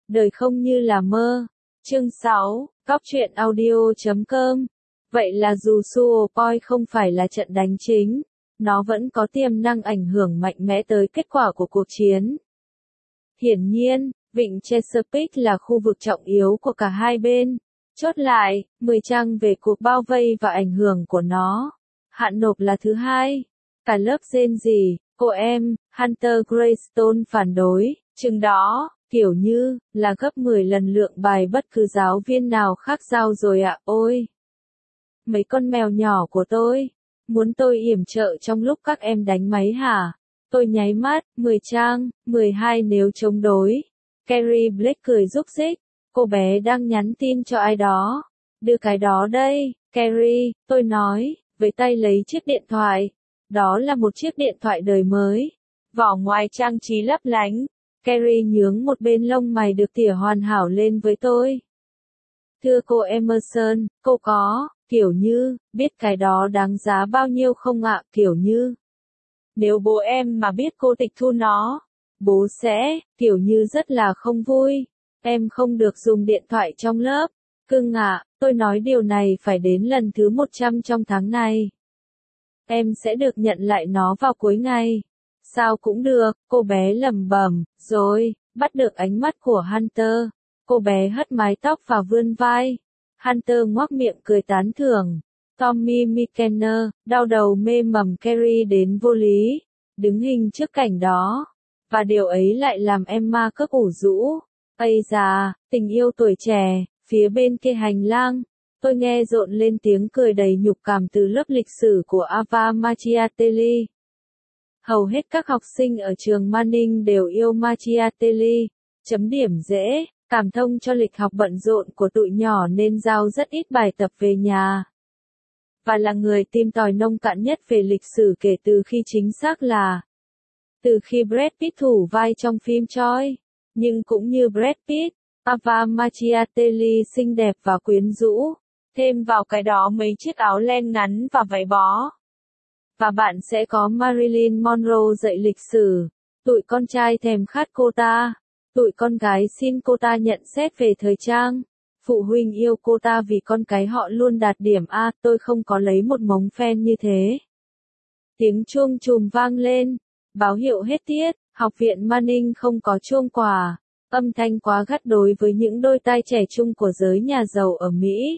Đời không như là mơ. Chương 6, Cóc truyện audio.com. Vậy là dù Suopoi không phải là trận đánh chính, nó vẫn có tiềm năng ảnh hưởng mạnh mẽ tới kết quả của cuộc chiến. Hiển nhiên, vịnh Chesapeake là khu vực trọng yếu của cả hai bên. Chốt lại, 10 trang về cuộc bao vây và ảnh hưởng của nó. Hạn nộp là thứ hai. Cả lớp rên rỉ, cô em, Hunter Greystone phản đối, chừng đó, kiểu như, là gấp 10 lần lượng bài bất cứ giáo viên nào khác giao rồi ạ, ôi. Mấy con mèo nhỏ của tôi, muốn tôi yểm trợ trong lúc các em đánh máy hả? Tôi nháy mắt, 10 trang, 12 nếu chống đối. Carrie Blake cười rúc rích, cô bé đang nhắn tin cho ai đó. Đưa cái đó đây, Carrie, tôi nói, với tay lấy chiếc điện thoại. Đó là một chiếc điện thoại đời mới. Vỏ ngoài trang trí lấp lánh. Carrie nhướng một bên lông mày được tỉa hoàn hảo lên với tôi. Thưa cô Emerson, cô có, kiểu như, biết cái đó đáng giá bao nhiêu không ạ, kiểu như. Nếu bố em mà biết cô tịch thu nó, bố sẽ, kiểu như rất là không vui. Em không được dùng điện thoại trong lớp. Cưng ạ, tôi nói điều này phải đến lần thứ 100 trong tháng này. Em sẽ được nhận lại nó vào cuối ngày. Sao cũng được, cô bé lẩm bẩm, rồi, bắt được ánh mắt của Hunter. Cô bé hất mái tóc và vươn vai. Hunter ngoác miệng cười tán thưởng. Tommy McKenna, đau đầu mê mầm Carrie đến vô lý, đứng hình trước cảnh đó. Và điều ấy lại làm Emma cất ủ rũ. Ây da, tình yêu tuổi trẻ, phía bên kia hành lang. Tôi nghe rộn lên tiếng cười đầy nhục cảm từ lớp lịch sử của Ava Machiavelli. Hầu hết các học sinh ở trường Manning đều yêu Machiavelli. Chấm điểm dễ, cảm thông cho lịch học bận rộn của tụi nhỏ nên giao rất ít bài tập về nhà. Và là người tìm tòi nông cạn nhất về lịch sử kể từ khi chính xác là từ khi Brad Pitt thủ vai trong phim Troy. Nhưng cũng như Brad Pitt, Ava Machiavelli xinh đẹp và quyến rũ. Thêm vào cái đó mấy chiếc áo len ngắn và váy bó. Và bạn sẽ có Marilyn Monroe dạy lịch sử. Tụi con trai thèm khát cô ta. Tụi con gái xin cô ta nhận xét về thời trang. Phụ huynh yêu cô ta vì con cái họ luôn đạt điểm A. Tôi không có lấy một mống fan như thế. Tiếng chuông chùm vang lên. Báo hiệu hết tiết. Học viện Manning không có chuông quà. Âm thanh quá gắt đối với những đôi tai trẻ trung của giới nhà giàu ở Mỹ.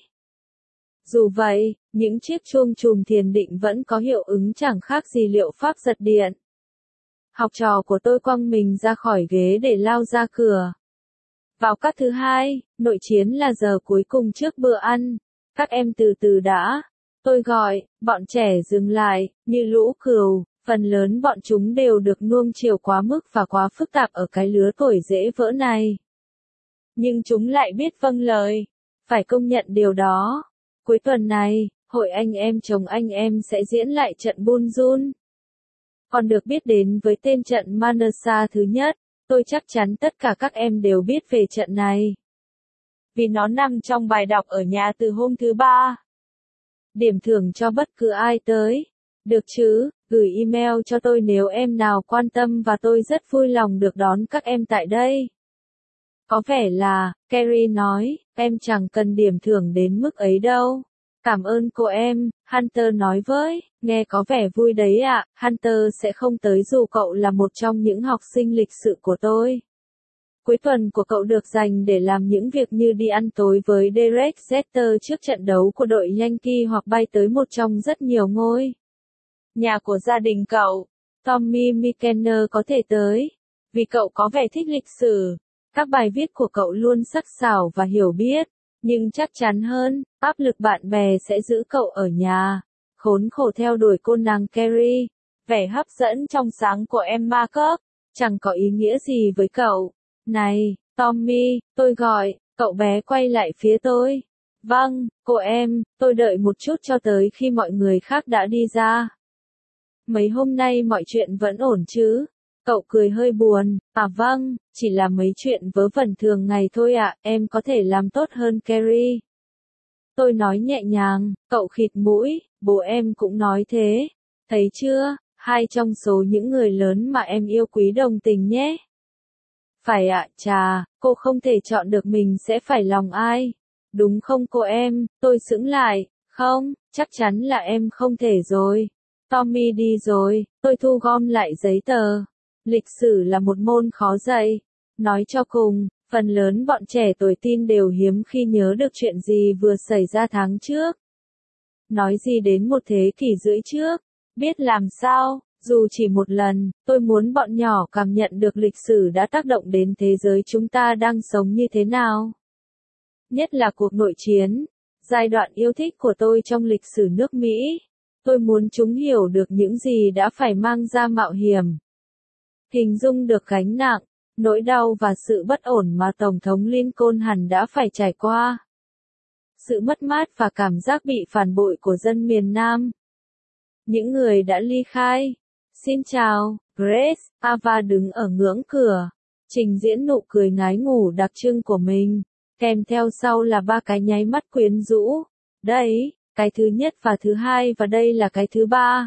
Dù vậy, những chiếc chuông chùm thiền định vẫn có hiệu ứng chẳng khác gì liệu pháp giật điện. Học trò của tôi quăng mình ra khỏi ghế để lao ra cửa. Vào các thứ hai, nội chiến là giờ cuối cùng trước bữa ăn. Các em từ từ đã. Tôi gọi, bọn trẻ dừng lại, như lũ cừu. Phần lớn bọn chúng đều được nuông chiều quá mức và quá phức tạp ở cái lứa tuổi dễ vỡ này. Nhưng chúng lại biết vâng lời. Phải công nhận điều đó. Cuối tuần này, hội anh em chồng anh em sẽ diễn lại trận Bunjun. Còn được biết đến với tên trận Manasa thứ nhất, tôi chắc chắn tất cả các em đều biết về trận này. Vì nó nằm trong bài đọc ở nhà từ hôm thứ Ba. Điểm thưởng cho bất cứ ai tới. Được chứ, gửi email cho tôi nếu em nào quan tâm và tôi rất vui lòng được đón các em tại đây. Có vẻ là, Carrie nói, em chẳng cần điểm thưởng đến mức ấy đâu. Cảm ơn cô em, Hunter nói với, nghe có vẻ vui đấy ạ, Hunter sẽ không tới dù cậu là một trong những học sinh lịch sự của tôi. Cuối tuần của cậu được dành để làm những việc như đi ăn tối với Derek Jeter trước trận đấu của đội Yankee hoặc bay tới một trong rất nhiều ngôi nhà của gia đình cậu. Tommy McKenna có thể tới, vì cậu có vẻ thích lịch sử. Các bài viết của cậu luôn sắc sảo và hiểu biết, nhưng chắc chắn hơn, áp lực bạn bè sẽ giữ cậu ở nhà. Khốn khổ theo đuổi cô nàng Carrie, vẻ hấp dẫn trong sáng của Emma Kirk, chẳng có ý nghĩa gì với cậu. Này, Tommy, tôi gọi, cậu bé quay lại phía tôi. Vâng, cô em, tôi đợi một chút cho tới khi mọi người khác đã đi ra. Mấy hôm nay mọi chuyện vẫn ổn chứ? Cậu cười hơi buồn, à vâng, chỉ là mấy chuyện vớ vẩn thường ngày thôi ạ, em có thể làm tốt hơn Carrie. Tôi nói nhẹ nhàng, cậu khịt mũi, bố em cũng nói thế. Thấy chưa, hai trong số những người lớn mà em yêu quý đồng tình nhé. Phải ạ, chà, cô không thể chọn được mình sẽ phải lòng ai. Đúng không cô em, tôi sững lại, không, chắc chắn là em không thể rồi. Tommy đi rồi, tôi thu gom lại giấy tờ. Lịch sử là một môn khó dạy. Nói cho cùng, phần lớn bọn trẻ tuổi teen đều hiếm khi nhớ được chuyện gì vừa xảy ra tháng trước. Nói gì đến một thế kỷ rưỡi trước, biết làm sao, dù chỉ một lần, tôi muốn bọn nhỏ cảm nhận được lịch sử đã tác động đến thế giới chúng ta đang sống như thế nào. Nhất là cuộc nội chiến, giai đoạn yêu thích của tôi trong lịch sử nước Mỹ. Tôi muốn chúng hiểu được những gì đã phải mang ra mạo hiểm. Hình dung được gánh nặng, nỗi đau và sự bất ổn mà Tổng thống Lincoln hẳn đã phải trải qua. Sự mất mát và cảm giác bị phản bội của dân miền Nam. Những người đã ly khai. Xin chào, Grace, Ava đứng ở ngưỡng cửa, trình diễn nụ cười ngái ngủ đặc trưng của mình, kèm theo sau là 3 cái nháy mắt quyến rũ. Đấy, cái thứ nhất và thứ hai và đây là cái thứ ba.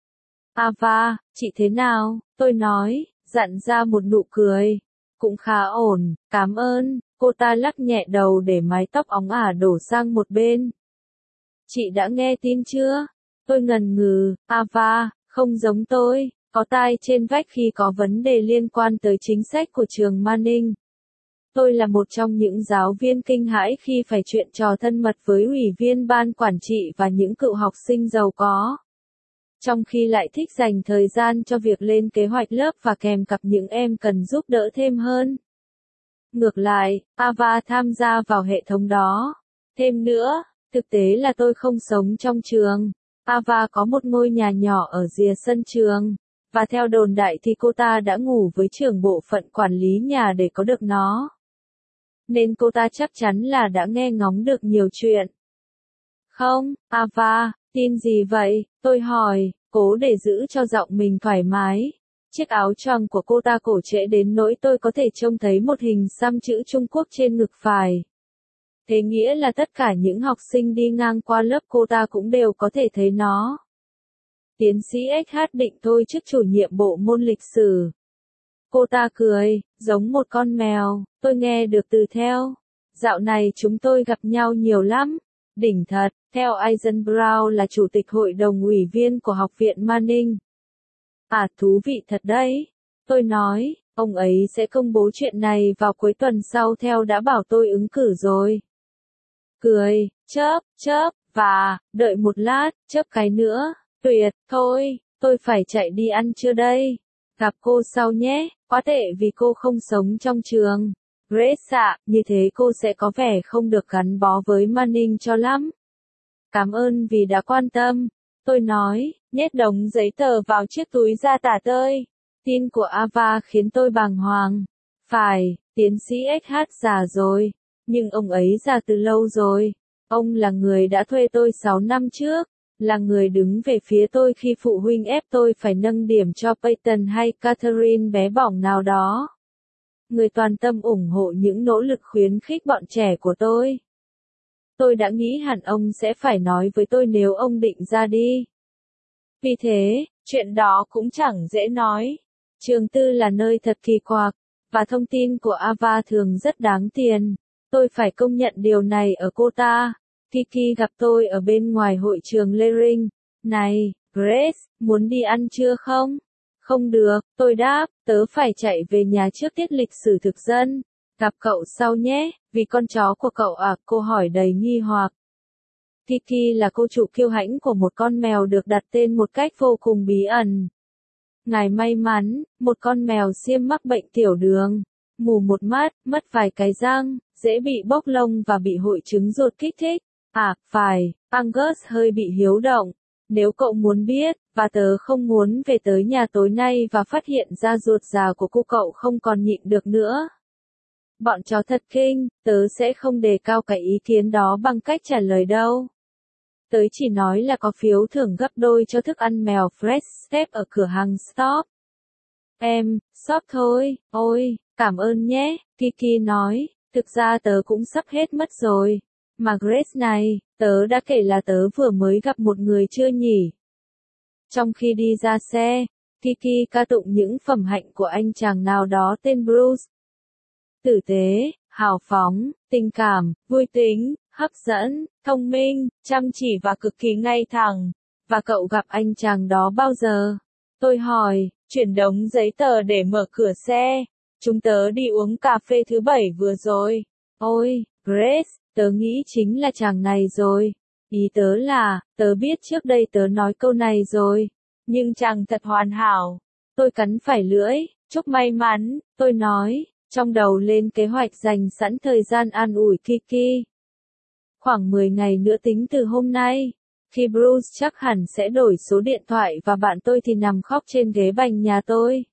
Ava, chị thế nào? Tôi nói, dặn ra một nụ cười. Cũng khá ổn, cảm ơn. Cô ta lắc nhẹ đầu để mái tóc óng ả đổ sang một bên. Chị đã nghe tin chưa? Tôi ngần ngừ, Ava, không giống tôi, có tai trên vách khi có vấn đề liên quan tới chính sách của trường Manning. Tôi là một trong những giáo viên kinh hãi khi phải chuyện trò thân mật với ủy viên ban quản trị và những cựu học sinh giàu có. Trong khi lại thích dành thời gian cho việc lên kế hoạch lớp và kèm cặp những em cần giúp đỡ thêm hơn. Ngược lại, Ava tham gia vào hệ thống đó. Thêm nữa, thực tế là tôi không sống trong trường. Ava có một ngôi nhà nhỏ ở rìa sân trường, và theo đồn đại thì cô ta đã ngủ với trưởng bộ phận quản lý nhà để có được nó. Nên cô ta chắc chắn là đã nghe ngóng được nhiều chuyện. Không, Ava, tin gì vậy? Tôi hỏi, cố để giữ cho giọng mình thoải mái. Chiếc áo choàng của cô ta cổ trễ đến nỗi tôi có thể trông thấy một hình xăm chữ Trung Quốc trên ngực phải. Thế nghĩa là tất cả những học sinh đi ngang qua lớp cô ta cũng đều có thể thấy nó. Tiến sĩ XH định tôi chức chủ nhiệm bộ môn lịch sử. Cô ta cười, giống một con mèo, tôi nghe được từ theo. Dạo này chúng tôi gặp nhau nhiều lắm. Đỉnh thật, theo Eisenbrow là chủ tịch hội đồng ủy viên của học viện Manning. À, thú vị thật đấy. Tôi nói, ông ấy sẽ công bố chuyện này vào cuối tuần sau theo đã bảo tôi ứng cử rồi. Cười, chớp, và, đợi một lát, chớp cái nữa, tuyệt, thôi, tôi phải chạy đi ăn trưa đây. Gặp cô sau nhé, quá tệ vì cô không sống trong trường. Grace ạ, như thế cô sẽ có vẻ không được gắn bó với Manning cho lắm. Cảm ơn vì đã quan tâm. Tôi nói, nhét đống giấy tờ vào chiếc túi da tả tơi. Tin của Ava khiến tôi bàng hoàng. Phải, tiến sĩ XH già rồi. Nhưng ông ấy già từ lâu rồi. Ông là người đã thuê tôi 6 năm trước. Là người đứng về phía tôi khi phụ huynh ép tôi phải nâng điểm cho Peyton hay Catherine bé bỏng nào đó. Người toàn tâm ủng hộ những nỗ lực khuyến khích bọn trẻ của tôi. Tôi đã nghĩ hẳn ông sẽ phải nói với tôi nếu ông định ra đi. Vì thế, chuyện đó cũng chẳng dễ nói. Trường tư là nơi thật kỳ quặc, và thông tin của Ava thường rất đáng tiền. Tôi phải công nhận điều này ở cô ta. Kiki gặp tôi ở bên ngoài hội trường Leering. Này, Grace, muốn đi ăn trưa không? Không được, tôi đáp, tớ phải chạy về nhà trước tiết lịch sử thực dân. Gặp cậu sau nhé, vì con chó của cậu à, cô hỏi đầy nghi hoặc. Kiki là cô chủ kiêu hãnh của một con mèo được đặt tên một cách vô cùng bí ẩn. Ngài may mắn, một con mèo xiêm mắc bệnh tiểu đường, mù một mắt, mất vài cái răng, dễ bị bốc lông và bị hội chứng ruột kích thích. À, phải, Angus hơi bị hiếu động. Nếu cậu muốn biết, và tớ không muốn về tới nhà tối nay và phát hiện ra ruột già của cô cậu không còn nhịn được nữa. Bọn chó thật kinh, tớ sẽ không đề cao cái ý kiến đó bằng cách trả lời đâu. Tớ chỉ nói là có phiếu thưởng gấp đôi cho thức ăn mèo Fresh Step ở cửa hàng Stop. Shop thôi, ôi, cảm ơn nhé, Kiki nói, thực ra tớ cũng sắp hết mất rồi. Mà Grace này, tớ đã kể là tớ vừa mới gặp một người chưa nhỉ? Trong khi đi ra xe, Kiki ca tụng những phẩm hạnh của anh chàng nào đó tên Bruce. tử tế, hào phóng, tình cảm, vui tính, hấp dẫn, thông minh, chăm chỉ và cực kỳ ngay thẳng. Và cậu gặp anh chàng đó bao giờ? Tôi hỏi, chuyển đống giấy tờ để mở cửa xe. Chúng tớ đi uống cà phê thứ bảy vừa rồi. Ôi, Grace, tớ nghĩ chính là chàng này rồi. Ý tớ là, tớ biết trước đây tớ nói câu này rồi. Nhưng chàng thật hoàn hảo. Tôi cắn phải lưỡi, chúc may mắn, tôi nói, trong đầu lên kế hoạch dành sẵn thời gian an ủi Kiki. Khoảng 10 ngày nữa tính từ hôm nay. Khi Bruce chắc hẳn sẽ đổi số điện thoại và bạn tôi thì nằm khóc trên ghế bành nhà tôi.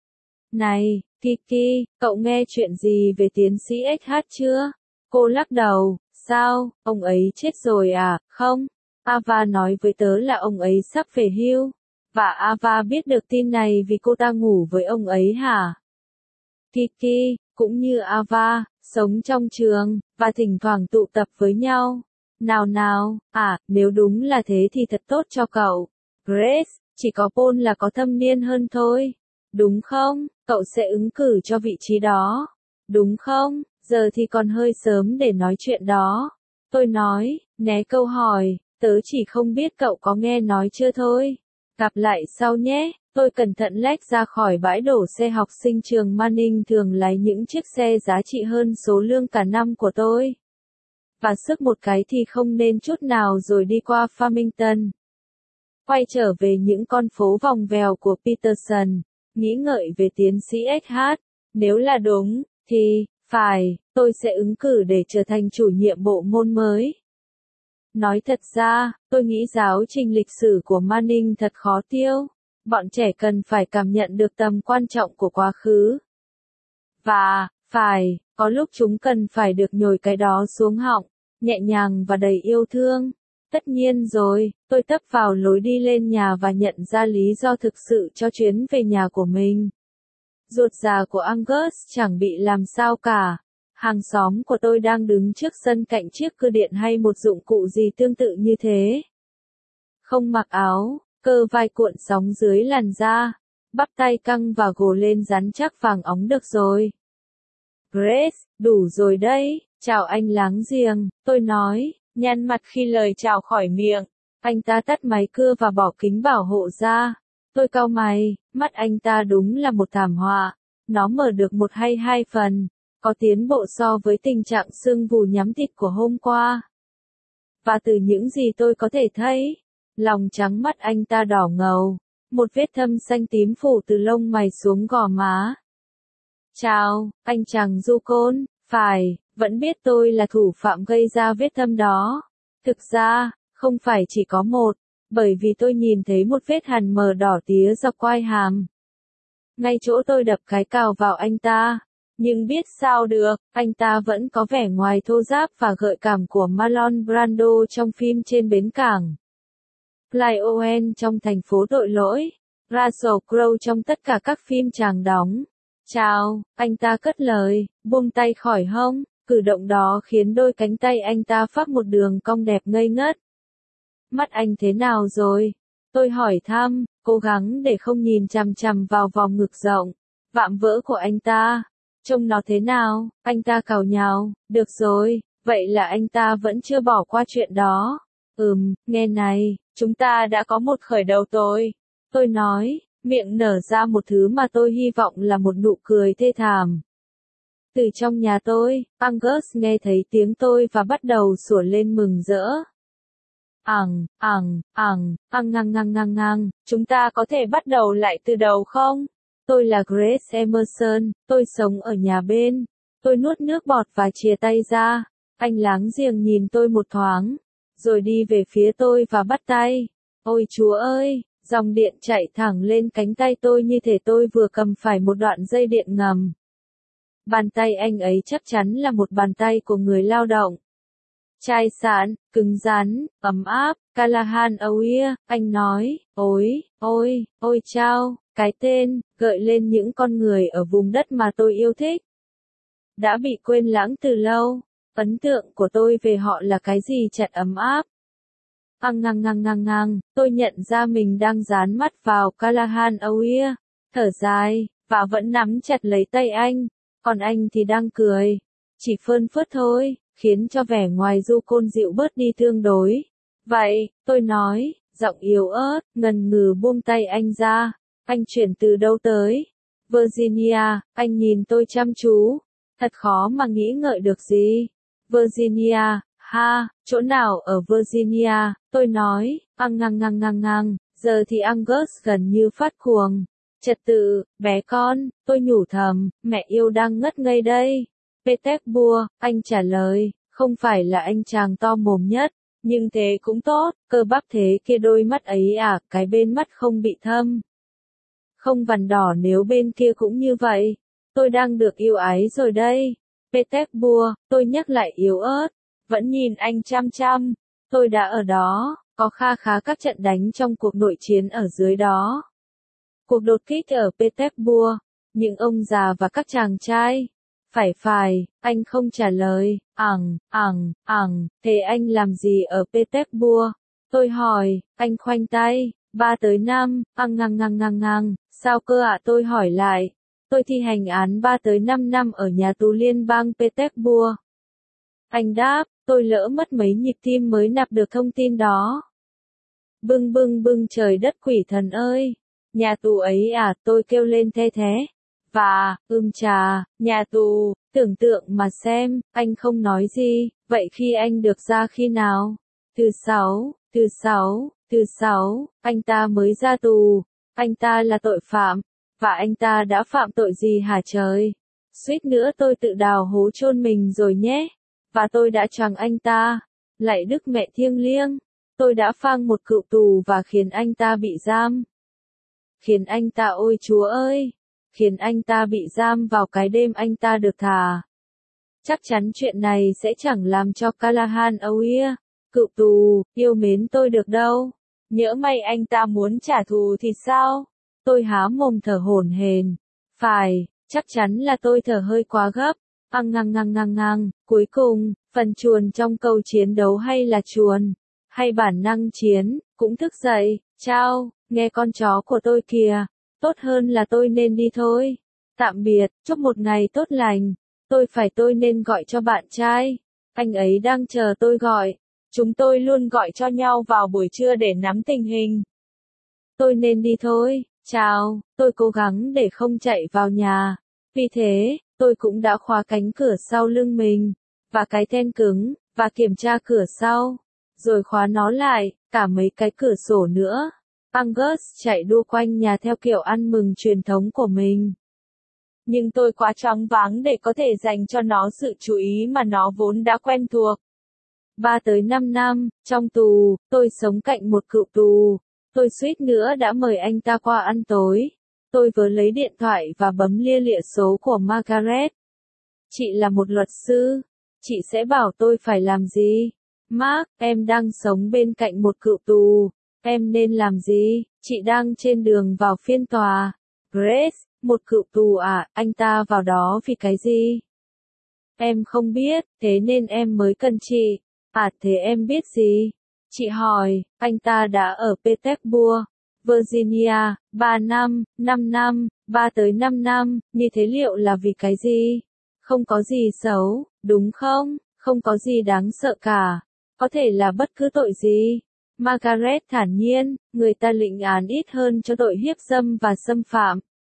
Này, Kiki, cậu nghe chuyện gì về tiến sĩ XH chưa? Cô lắc đầu, sao, ông ấy chết rồi à? Không, Ava nói với tớ là ông ấy sắp về hưu. Và Ava biết được tin này vì cô ta ngủ với ông ấy hả? Kiki, cũng như Ava, sống trong trường, và thỉnh thoảng tụ tập với nhau. Nào nào, nếu đúng là thế thì thật tốt cho cậu. Grace, chỉ có Paul là có thâm niên hơn thôi. Đúng không? Cậu sẽ ứng cử cho vị trí đó. Đúng không? Giờ thì còn hơi sớm để nói chuyện đó. Tôi nói, né câu hỏi, tớ chỉ không biết cậu có nghe nói chưa thôi. Gặp lại sau nhé. Tôi cẩn thận lách ra khỏi bãi đổ xe học sinh trường Manning thường lái những chiếc xe giá trị hơn số lương cả năm của tôi. Và sức một cái thì không nên chút nào rồi đi qua Farmington. Quay trở về những con phố vòng vèo của Peterson, nghĩ ngợi về tiến sĩ XH. Nếu là đúng, thì, tôi sẽ ứng cử để trở thành chủ nhiệm bộ môn mới. Nói thật ra, tôi nghĩ giáo trình lịch sử của Manning thật khó tiêu. Bọn trẻ cần phải cảm nhận được tầm quan trọng của quá khứ. Và, có lúc chúng cần phải được nhồi cái đó xuống họng, nhẹ nhàng và đầy yêu thương. Tất nhiên rồi, tôi tấp vào lối đi lên nhà và nhận ra lý do thực sự cho chuyến về nhà của mình. Ruột già của Angus chẳng bị làm sao cả. Hàng xóm của tôi đang đứng trước sân cạnh chiếc cưa điện hay một dụng cụ gì tương tự như thế. Không mặc áo, cơ vai cuộn sóng dưới làn da, bắp tay căng và gồ lên rắn chắc vàng óng được rồi. Grace, đủ rồi đấy, chào anh láng giềng, tôi nói, nhăn mặt khi lời chào khỏi miệng. Anh ta tắt máy cưa và bỏ kính bảo hộ ra. Tôi cau mày, mắt anh ta đúng là một thảm họa. Nó mở được một hay hai phần, có tiến bộ so với tình trạng sưng vù nhắm thịt của hôm qua. Và từ những gì tôi có thể thấy, lòng trắng mắt anh ta đỏ ngầu, một vết thâm xanh tím phủ từ lông mày xuống gò má. Chào, anh chàng du côn, vẫn biết tôi là thủ phạm gây ra vết thâm đó. Thực ra, không phải chỉ có một, bởi vì tôi nhìn thấy một vết hằn mờ đỏ tía dọc quai hàm. Ngay chỗ tôi đập cái cào vào anh ta. Nhưng biết sao được, anh ta vẫn có vẻ ngoài thô ráp và gợi cảm của Marlon Brando trong phim Trên bến cảng. Clive Owen trong Thành phố tội lỗi. Russell Crowe trong tất cả các phim chàng đóng. Chào, anh ta cất lời, buông tay khỏi hông, cử động đó khiến đôi cánh tay anh ta phác một đường cong đẹp ngây ngất. Mắt anh thế nào rồi? Tôi hỏi thăm, cố gắng để không nhìn chằm chằm vào vòng ngực rộng, vạm vỡ của anh ta. Trông nó thế nào? Anh ta càu nhàu, được rồi, vậy là anh ta vẫn chưa bỏ qua chuyện đó. Nghe này, chúng ta đã có một khởi đầu tồi. Tôi nói, miệng nở ra một thứ mà tôi hy vọng là một nụ cười thê thảm. Từ trong nhà tôi, Angus nghe thấy tiếng tôi và bắt đầu sủa lên mừng rỡ. Chúng ta có thể bắt đầu lại từ đầu không? Tôi là Grace Emerson, tôi sống ở nhà bên. Tôi nuốt nước bọt và chìa tay ra. Anh láng giềng nhìn tôi một thoáng, rồi đi về phía tôi và bắt tay. Ôi Chúa ơi, dòng điện chạy thẳng lên cánh tay tôi như thể tôi vừa cầm phải một đoạn dây điện ngầm. Bàn tay anh ấy chắc chắn là một bàn tay của người lao động. Chai sạn, cứng rắn, ấm áp, Callahan Oweir, anh nói, ôi chao, cái tên, gợi lên những con người ở vùng đất mà tôi yêu thích. Đã bị quên lãng từ lâu, ấn tượng của tôi về họ là cái gì chặt ấm áp. Tôi nhận ra mình đang dán mắt vào Callahan Oweir, thở dài, và vẫn nắm chặt lấy tay anh. còn anh thì đang cười. Chỉ phơn phớt thôi, khiến cho vẻ ngoài du côn dịu bớt đi tương đối. Vậy, tôi nói, giọng yếu ớt, ngần ngừ buông tay anh ra. Anh chuyển từ đâu tới? Virginia, anh nhìn tôi chăm chú. Thật khó mà nghĩ ngợi được gì. Virginia, ha, chỗ nào ở Virginia, tôi nói, ngang, giờ thì Angus gần như phát cuồng. Trật tự, bé con, tôi nhủ thầm, mẹ yêu đang ngất ngây đây. Petersburg, anh trả lời, không phải là anh chàng to mồm nhất, nhưng thế cũng tốt, cơ bắp thế kia đôi mắt ấy à, cái bên mắt không bị thâm. Không vằn đỏ nếu bên kia cũng như vậy. Tôi đang được yêu ái rồi đây. Petersburg, tôi nhắc lại yếu ớt, vẫn nhìn anh chăm chăm. Tôi đã ở đó, có kha khá các trận đánh trong cuộc nội chiến ở dưới đó. Cuộc đột kích ở Petersburg, những ông già và các chàng trai. Phải, anh không trả lời, thế anh làm gì ở Petersburg? Tôi hỏi, anh khoanh tay, 3 tới 5, ngang, sao cơ ạ? Tôi hỏi lại, tôi thi hành án 3 tới 5 năm ở nhà tù liên bang Petersburg. Anh đáp, tôi lỡ mất mấy nhịp tim mới nạp được thông tin đó. Bưng trời đất quỷ thần ơi, nhà tù ấy à, tôi kêu lên the thế. Và, nhà tù, tưởng tượng mà xem, anh không nói gì, vậy khi anh được ra khi nào? Thứ sáu, anh ta mới ra tù, anh ta là tội phạm, và anh ta đã phạm tội gì hả trời? Suýt nữa tôi tự đào hố chôn mình rồi nhé, và tôi đã choàng anh ta, lạy Đức Mẹ thiêng liêng, tôi đã phang một cựu tù và khiến anh ta bị giam. Khiến anh ta ôi Chúa ơi! Khiến anh ta bị giam vào cái đêm anh ta được thả. Chắc chắn chuyện này sẽ chẳng làm cho Callahan O'Weir, cựu tù, yêu mến tôi được đâu. Nhỡ may anh ta muốn trả thù thì sao? Tôi há mồm thở hổn hển. Phải, chắc chắn là tôi thở hơi quá gấp. Ngang. Cuối cùng, phần chuồn trong câu chiến đấu hay là chuồn, hay bản năng chiến, cũng thức dậy. Chao, nghe con chó của tôi kìa. Tốt hơn là tôi nên đi thôi. Tạm biệt, chúc một ngày tốt lành. Tôi nên gọi cho bạn trai. Anh ấy đang chờ tôi gọi. Chúng tôi luôn gọi cho nhau vào buổi trưa để nắm tình hình. Tôi nên đi thôi. Chào, tôi cố gắng để không chạy vào nhà. Vì thế, tôi cũng đã khóa cánh cửa sau lưng mình, và cái then cứng, và kiểm tra cửa sau. Rồi khóa nó lại, cả mấy cái cửa sổ nữa. Angus chạy đua quanh nhà theo kiểu ăn mừng truyền thống của mình. Nhưng tôi quá choáng váng để có thể dành cho nó sự chú ý mà nó vốn đã quen thuộc. 3 tới 5 năm, trong tù, tôi sống cạnh một cựu tù. Tôi suýt nữa đã mời anh ta qua ăn tối. Tôi vừa lấy điện thoại và bấm lia lịa số của Margaret. Chị là một luật sư. Chị sẽ bảo tôi phải làm gì? Mark, em đang sống bên cạnh một cựu tù. Em nên làm gì? Chị đang trên đường vào phiên tòa. Grace, một cựu tù à, anh ta vào đó vì cái gì? Em không biết, thế nên em mới cần chị. À thế em biết gì? Chị hỏi, anh ta đã ở Petersburg, Virginia, 3 năm, 5 năm, 3 tới 5 năm, như thế liệu là vì cái gì? Không có gì xấu, đúng không? Không có gì đáng sợ cả. Có thể là bất cứ tội gì. Margaret thản nhiên, người ta lịnh án ít hơn cho tội hiếp dâm và xâm phạm.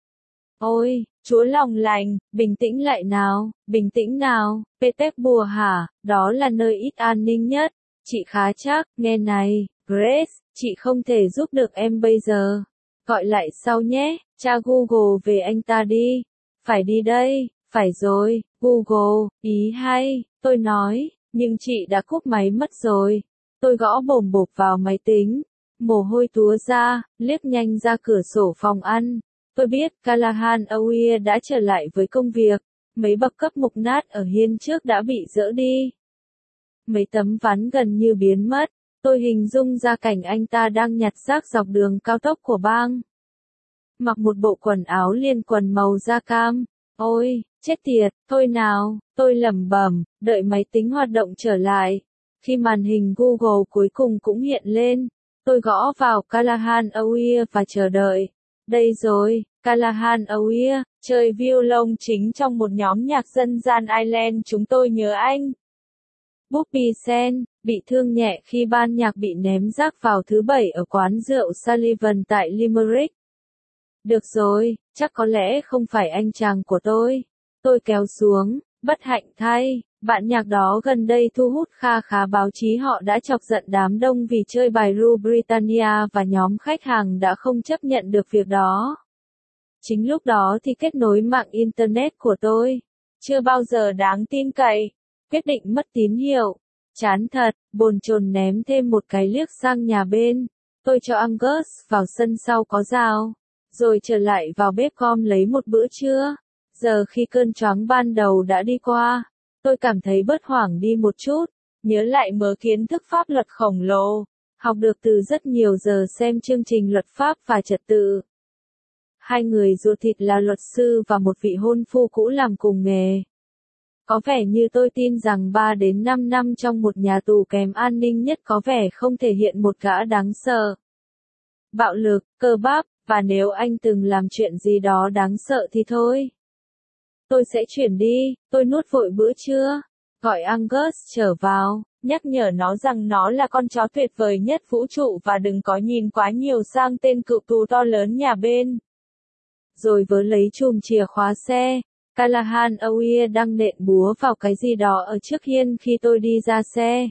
Ôi, Chúa lòng lành, bình tĩnh lại nào, bình tĩnh nào, Petersburg hả, đó là nơi ít an ninh nhất. Chị khá chắc, nghe này, Grace, chị không thể giúp được em bây giờ. Gọi lại sau nhé, tra Google về anh ta đi. Phải đi đây, phải rồi, Google, ý hay, tôi nói, nhưng chị đã cúp máy mất rồi. Tôi gõ bồm bộp vào máy tính, mồ hôi túa ra, liếc nhanh ra cửa sổ phòng ăn. Tôi biết Callahan O'Weir đã trở lại với công việc, mấy bậc cấp mục nát ở hiên trước đã bị dỡ đi. Mấy tấm ván gần như biến mất, tôi hình dung ra cảnh anh ta đang nhặt rác dọc đường cao tốc của bang. Mặc một bộ quần áo liên quần màu da cam. Ôi, chết tiệt, thôi nào, tôi lẩm bẩm, đợi máy tính hoạt động trở lại. Khi màn hình Google cuối cùng cũng hiện lên, tôi gõ vào Callahan O'Weir và chờ đợi. Đây rồi, Callahan O'Weir, chơi violon chính trong một nhóm nhạc dân gian Ireland. Chúng tôi nhớ anh. Bobby Sen, bị thương nhẹ khi ban nhạc bị ném rác vào thứ Bảy ở quán rượu Sullivan tại Limerick. Được rồi, chắc có lẽ không phải anh chàng của tôi. Tôi kéo xuống, bất hạnh thay, bạn nhạc đó gần đây thu hút kha khá báo chí. Họ đã chọc giận đám đông vì chơi bài Ru Britannia và nhóm khách hàng đã không chấp nhận được việc đó. Chính lúc đó thì kết nối mạng Internet của tôi chưa bao giờ đáng tin cậy. Quyết định mất tín hiệu. Chán thật, bồn chồn ném thêm một cái liếc sang nhà bên. Tôi cho Angus vào sân sau có rào, rồi trở lại vào bếp com lấy một bữa trưa. Giờ khi cơn choáng ban đầu đã đi qua, tôi cảm thấy bớt hoảng đi một chút, nhớ lại mớ kiến thức pháp luật khổng lồ, học được từ rất nhiều giờ xem chương trình luật pháp và trật tự. Hai người ruột thịt là luật sư và một vị hôn phu cũ làm cùng nghề. Có vẻ như tôi tin rằng 3 đến 5 năm trong một nhà tù kém an ninh nhất có vẻ không thể hiện một gã đáng sợ. Bạo lực, cơ bắp, và nếu anh từng làm chuyện gì đó đáng sợ thì thôi. Tôi sẽ chuyển đi. Tôi nuốt vội bữa trưa, gọi Angus trở vào, nhắc nhở nó rằng nó là con chó tuyệt vời nhất vũ trụ và đừng có nhìn quá nhiều sang tên cựu tù to lớn nhà bên. Rồi vớ lấy chùm chìa khóa xe. Callahan O'Weir đang nện búa vào cái gì đó ở trước hiên khi tôi đi ra xe.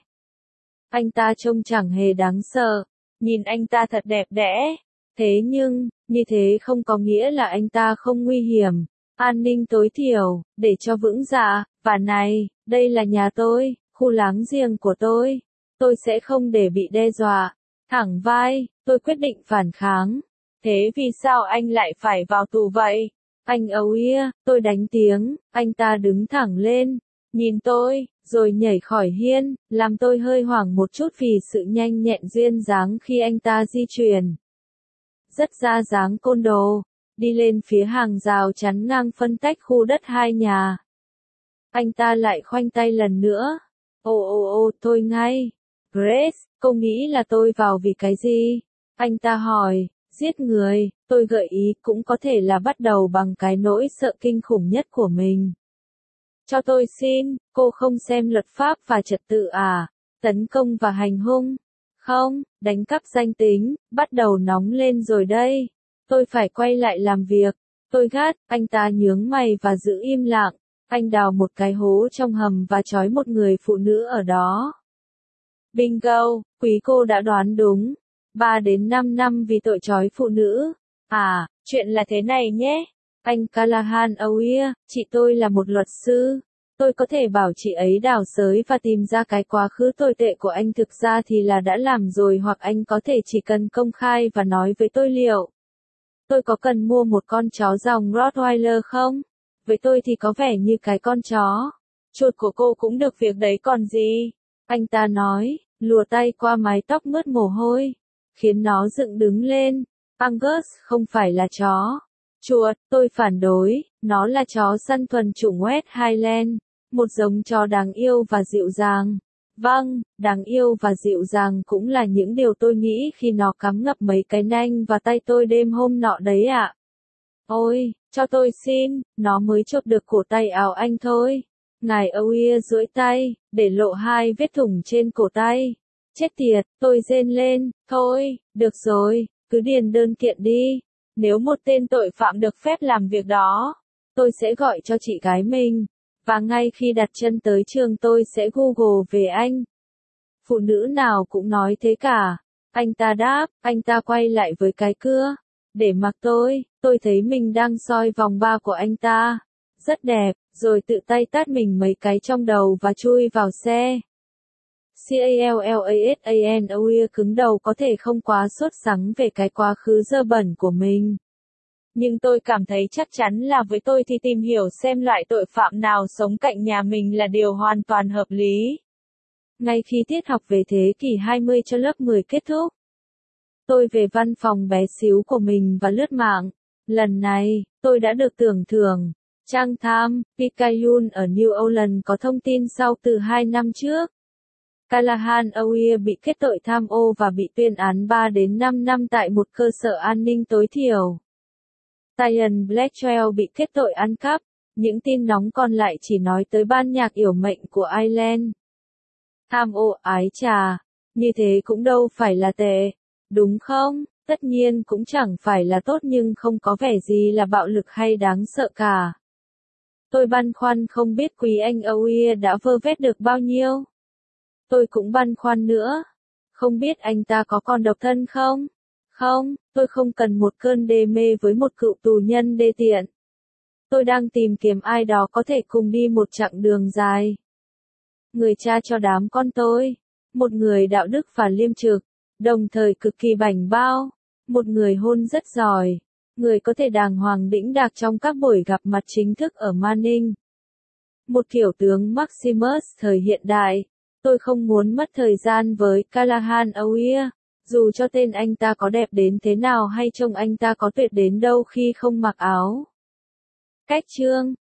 Anh ta trông chẳng hề đáng sợ. Nhìn anh ta thật đẹp đẽ. Thế nhưng, như thế không có nghĩa là anh ta không nguy hiểm. An ninh tối thiểu, để cho vững dạ, và này, đây là nhà tôi, khu láng giềng của tôi. Tôi sẽ không để bị đe dọa. Thẳng vai, tôi quyết định phản kháng. Thế vì sao anh lại phải vào tù vậy? Anh O'Weir, tôi đánh tiếng. Anh ta đứng thẳng lên, nhìn tôi, rồi nhảy khỏi hiên, làm tôi hơi hoảng một chút vì sự nhanh nhẹn duyên dáng khi anh ta di chuyển. Rất ra dáng côn đồ, đi lên phía hàng rào chắn ngang phân tách khu đất hai nhà. Anh ta lại khoanh tay lần nữa. Ồ, thôi ngay. Grace, cô nghĩ là tôi vào vì cái gì? Anh ta hỏi. Giết người, tôi gợi ý, cũng có thể là bắt đầu bằng cái nỗi sợ kinh khủng nhất của mình. Cho tôi xin, cô không xem luật pháp và trật tự à? Tấn công và hành hung? Không, đánh cắp danh tính, bắt đầu nóng lên rồi đây. Tôi phải quay lại làm việc. Tôi gắt, anh ta nhướng mày và giữ im lặng. Anh đào một cái hố trong hầm và trói một người phụ nữ ở đó. Bingo, quý cô đã đoán đúng. 3 đến 5 năm vì tội trói phụ nữ. À, chuyện là thế này nhé. Anh Callahan O'Weir, chị tôi là một luật sư. Tôi có thể bảo chị ấy đào xới và tìm ra cái quá khứ tồi tệ của anh thực ra thì là đã làm rồi, hoặc anh có thể chỉ cần công khai và nói với tôi liệu tôi có cần mua một con chó dòng Rottweiler không? Với tôi thì có vẻ như cái con chó chuột của cô cũng được việc đấy còn gì. Anh ta nói, lùa tay qua mái tóc mướt mồ hôi, khiến nó dựng đứng lên. Angus không phải là chó chuột, tôi phản đối, nó là chó săn thuần chủng West Highland, một giống chó đáng yêu và dịu dàng. Vâng, đáng yêu và dịu dàng cũng là những điều tôi nghĩ khi nó cắm ngập mấy cái nanh vào tay tôi đêm hôm nọ đấy ạ. Ôi, cho tôi xin, nó mới chộp được cổ tay áo anh thôi. Ngài O'Weir duỗi tay, để lộ 2 vết thủng trên cổ tay. Chết tiệt, tôi rên lên. Thôi, được rồi, cứ điền đơn kiện đi. Nếu một tên tội phạm được phép làm việc đó, tôi sẽ gọi cho chị gái mình. Và ngay khi đặt chân tới trường tôi sẽ Google về anh. Phụ nữ nào cũng nói thế cả. Anh ta đáp, anh ta quay lại với cái cưa. Để mặc tôi thấy mình đang soi vòng ba của anh ta. Rất đẹp, rồi tự tay tát mình mấy cái trong đầu và chui vào xe. Callahan O'Weir cứng đầu, có thể không quá sốt sắng về cái quá khứ dơ bẩn của mình. Nhưng tôi cảm thấy chắc chắn là với tôi thì tìm hiểu xem loại tội phạm nào sống cạnh nhà mình là điều hoàn toàn hợp lý. Ngay khi tiết học về thế kỷ 20 cho lớp 10 kết thúc, tôi về văn phòng bé xíu của mình và lướt mạng. Lần này, tôi đã được tưởng thưởng. Trang Tham, Picayune ở New Orleans có thông tin sau từ 2 năm trước. Callahan O'Weir bị kết tội tham ô và bị tuyên án 3 đến 5 năm tại một cơ sở an ninh tối thiểu. Ryan Blackwell bị kết tội ăn cắp. Những tin nóng còn lại chỉ nói tới ban nhạc yểu mệnh của Ireland. Tham ô ái trà, như thế cũng đâu phải là tệ, đúng không? Tất nhiên cũng chẳng phải là tốt nhưng không có vẻ gì là bạo lực hay đáng sợ cả. Tôi băn khoăn không biết quý anh Oweir đã vơ vét được bao nhiêu. Tôi cũng băn khoăn nữa. Không biết anh ta có còn độc thân không? Không, tôi không cần một cơn đê mê với một cựu tù nhân đê tiện. Tôi đang tìm kiếm ai đó có thể cùng đi một chặng đường dài. Người cha cho đám con tôi. Một người đạo đức và liêm trực, đồng thời cực kỳ bảnh bao. Một người hôn rất giỏi. Người có thể đàng hoàng đĩnh đạc trong các buổi gặp mặt chính thức ở Manning. Một kiểu tướng Maximus thời hiện đại. Tôi không muốn mất thời gian với Callahan Oweir. Dù cho tên anh ta có đẹp đến thế nào hay trông anh ta có tuyệt đến đâu khi không mặc áo. Cách chương